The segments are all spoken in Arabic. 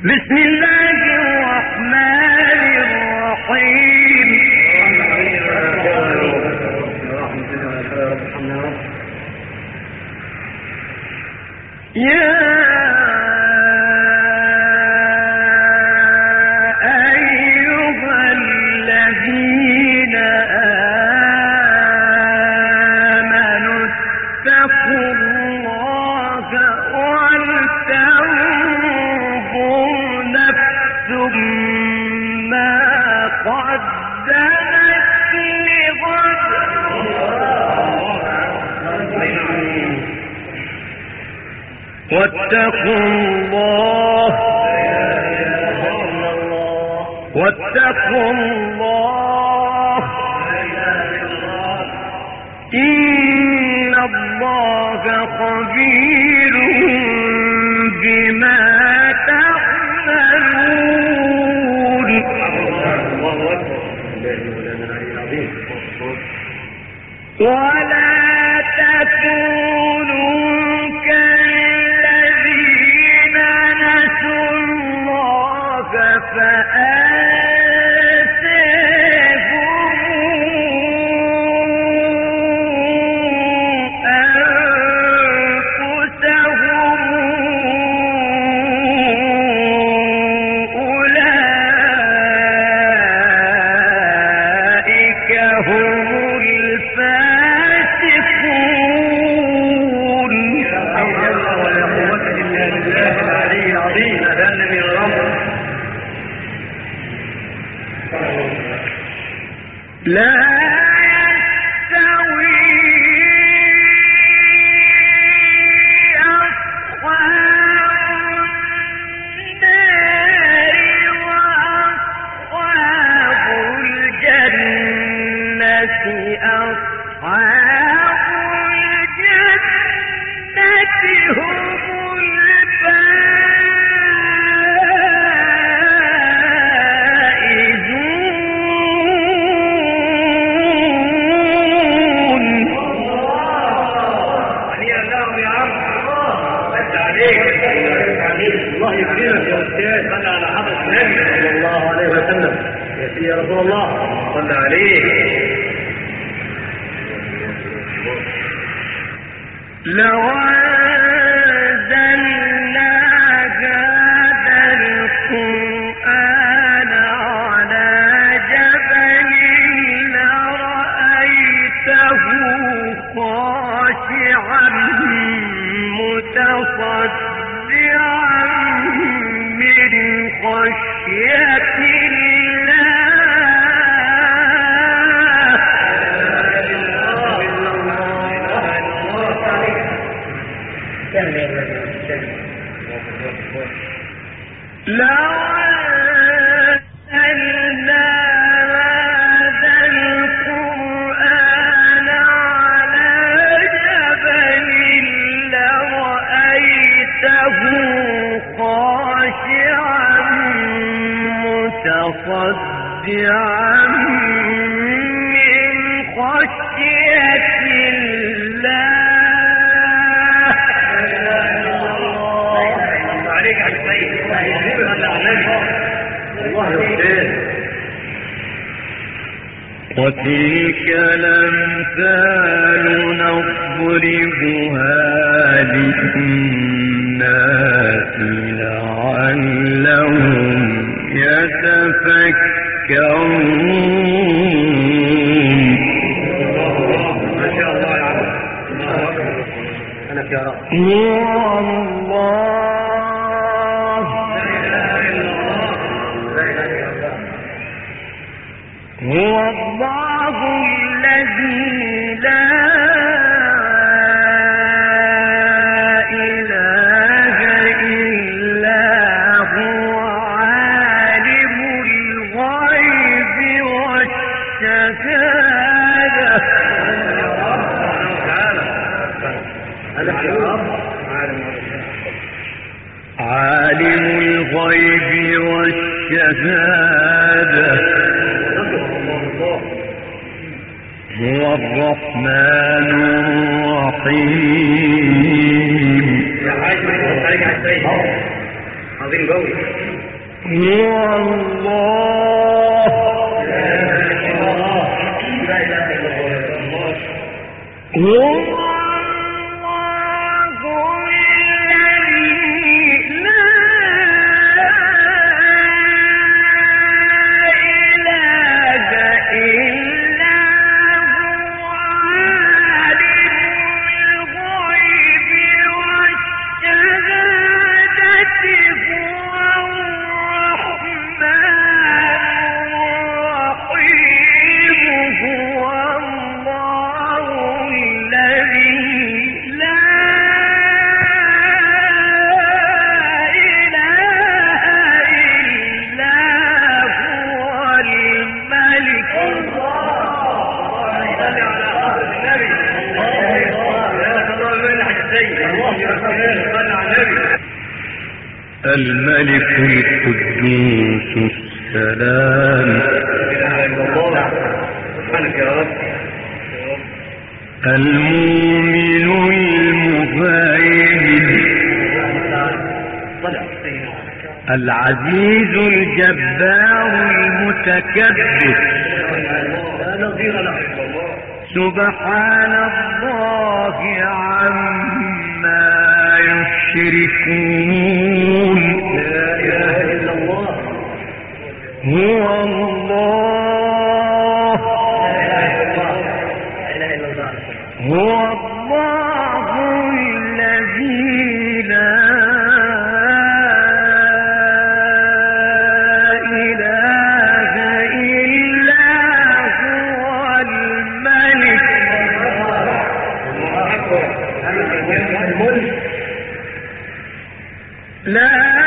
بسم الله الرحمن الرحيم. يا أيها الذين آمنوا اتقوا الله ولتنظر نفس ما قدمت لغد واتقوا الله إن الله خبير بما تعملون. ولا تكونوا كالذين نسوا الله فأنساهم أنفسهم أولئك هم الفاسقون. لا يستوي أصحاب النار وأصحاب الجنة أصحاب الجنة هم الله يكرمك يا استاذ. صلى على حضرة النبي صلى الله عليه وسلم. يا سيدي يا رسول الله صلى عليه. لو أنزلنا هذا القرآن على جبل لرأيته خاشعا متصدعا من خشية لو أنزلنا هذا القرآن على جبل لرأيته خاشعا متصدعا من خشية الله. وتلك الأمثال نضربها للناس لعلهم يتفكرون. ما شاء الله يا عم. أنا يا رب. هو الله الذي لا إله إلا هو عالم الغيب والشهادة. عالم الغيب والشهادة هو الرحمن الرحيم. عظيم قوي. هو الله لا اله الا الله. هو الملك القدوس السلام سبحانك يا رب. المؤمن المهيمن العزيز الجبار المتكبر لا نظير له. سبحان الله عما يشركون. لا اله الا الله. هو الله هو الله الذي لا إله إلا هو الملك. لا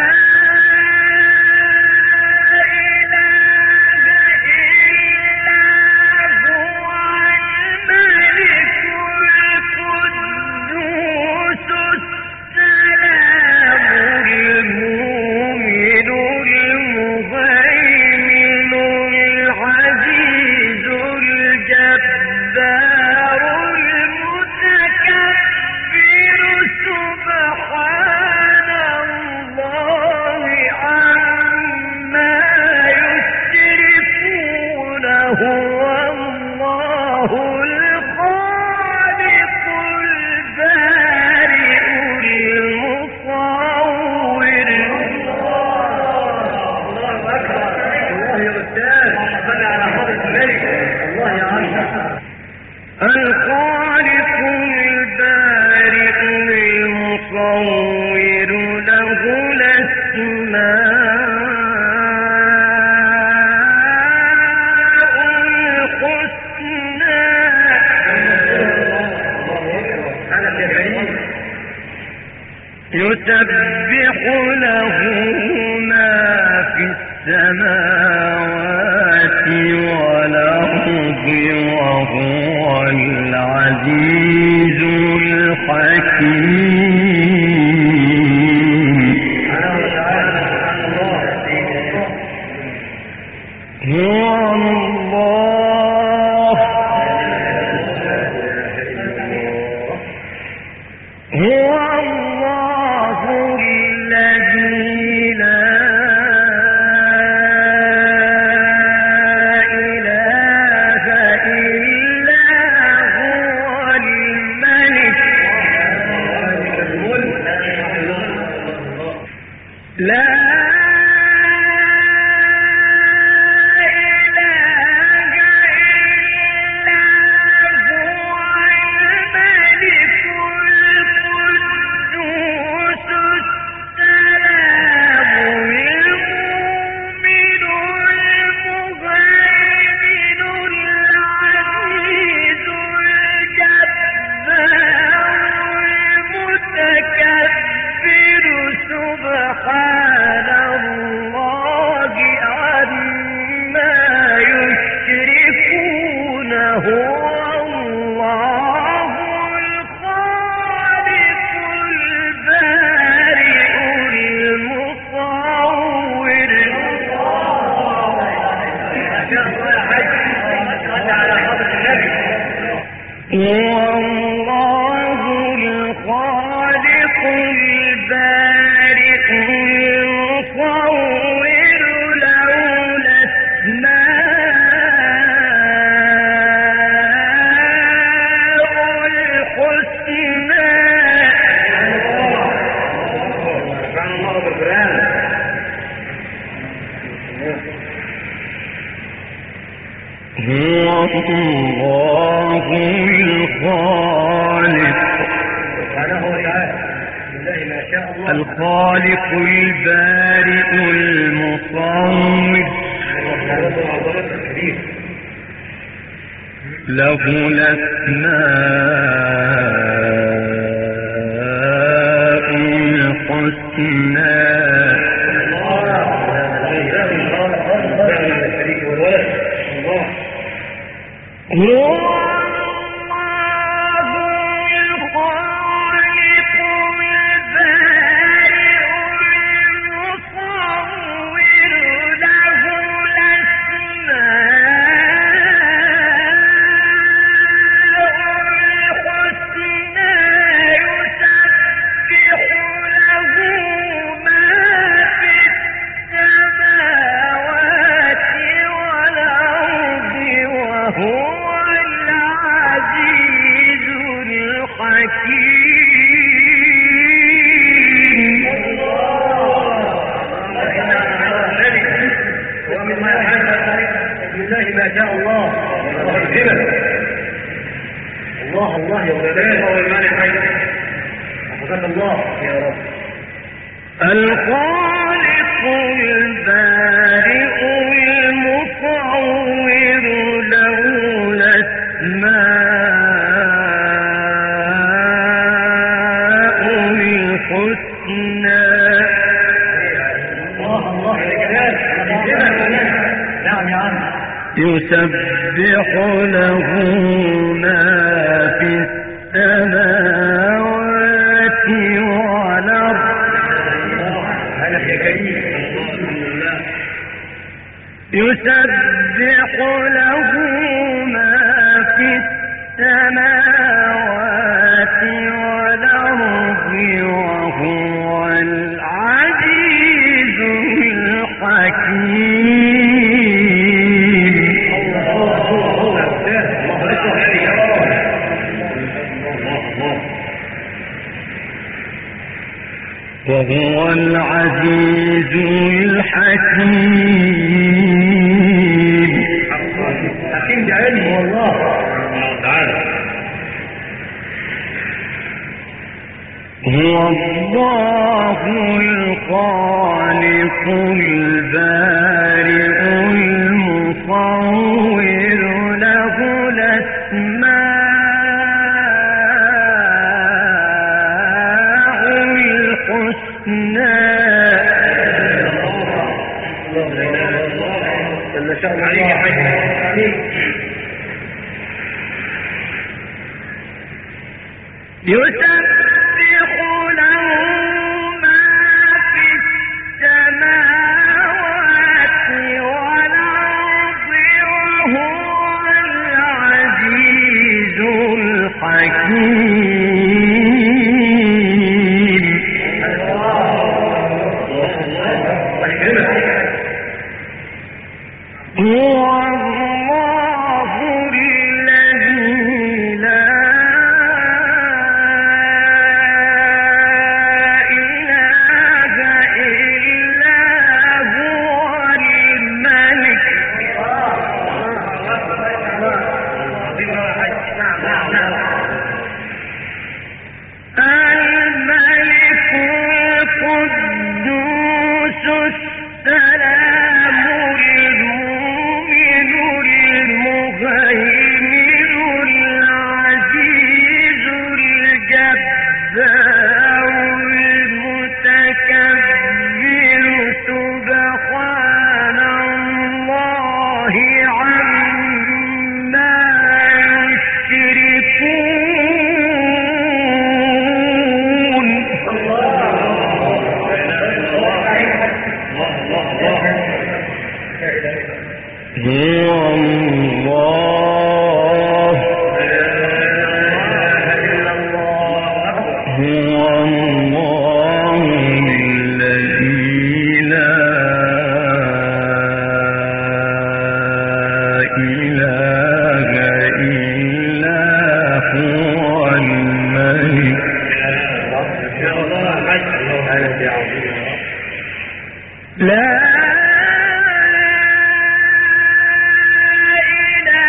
الخالق البارئ المصور له الأسماء الحسنى. يسبح له ما في السماوات والأرض وهو العزيز الحكيم. هو الله هو الله الذي لا هو الله الخالق سبحانه وتعالى لله ما شاء الله الخالق البارئ المصور له الأسماء الحسنى الخالق البارئ المصور له الأسماء الحسنى يسبح له ما في السماوات والأرض يسبح له ما في السماوات والأرض وهو العزيز الحكيم وهو العزيز الحكيم حكيم بعلمه والله تعالى هو الله الخالق البارئ المصور له الأسماء الحسنى يسبح له ما في السماوات والأرض وهو العزيز الحكيم هو الله الذي لا إله إلا هو الملك الملك القدوس السلام المؤمن المهيمن العزيز الجبار المتكبر سبحان الله عما يشركون هو الله هو الله الذي لا إله إلا هو الملك لا إله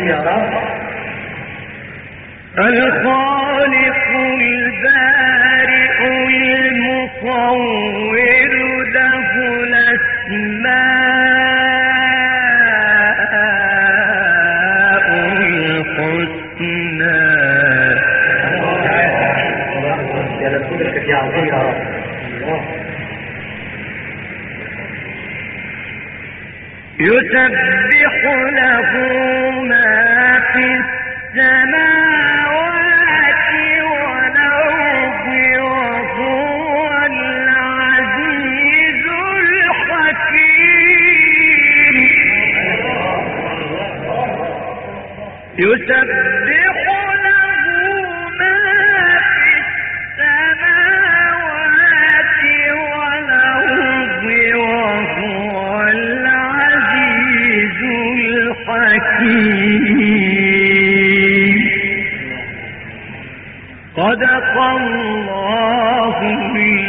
العظيم يا رب. الخالق البارئ المصور له الأسماء الحسنى. يا لطفك يا عظيم يا رب. يسبح له ما في السماوات والأرض وهو العزيز الحكيم. يسبح له ما في السماوات والأرض وهو العزيز الحكيم. صدق الله